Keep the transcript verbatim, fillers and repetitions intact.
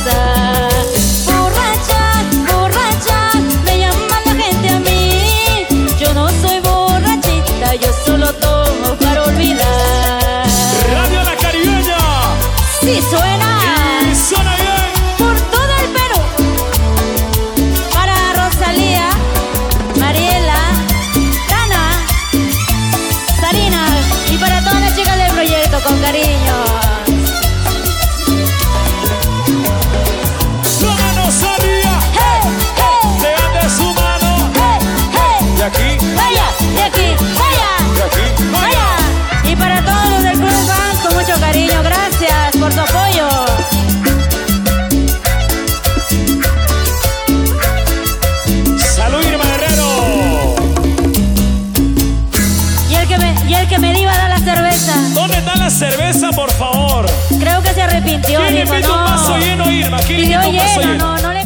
cerveza. Borracha, borracha, me llama la gente a mí. Yo no soy borrachita, yo solo tomo para olvidar. Radio La Caribeña. Sí suena. Y suena bien. Por todo el Perú. Para Rosalía, Mariela, Dana, Sarina y para todas las chicas del proyecto, con cariño. Suena Rosalía. Hey, hey, Levante su mano. hey, hey. De aquí. Vaya, de aquí, vaya, De aquí. vaya. Y para todos los del Club de Fans, con mucho cariño, gracias por su apoyo. Salud, Irma Guerrero. Y el que me, y el que me iba a dar la cerveza, ¿Dónde está la cerveza, por favor? creo que se arrepintió. ¿Quién le Dijo, invita un no. vaso lleno, Irma? ¿Quién le Pidió invita un vaso lleno, lleno? no, no le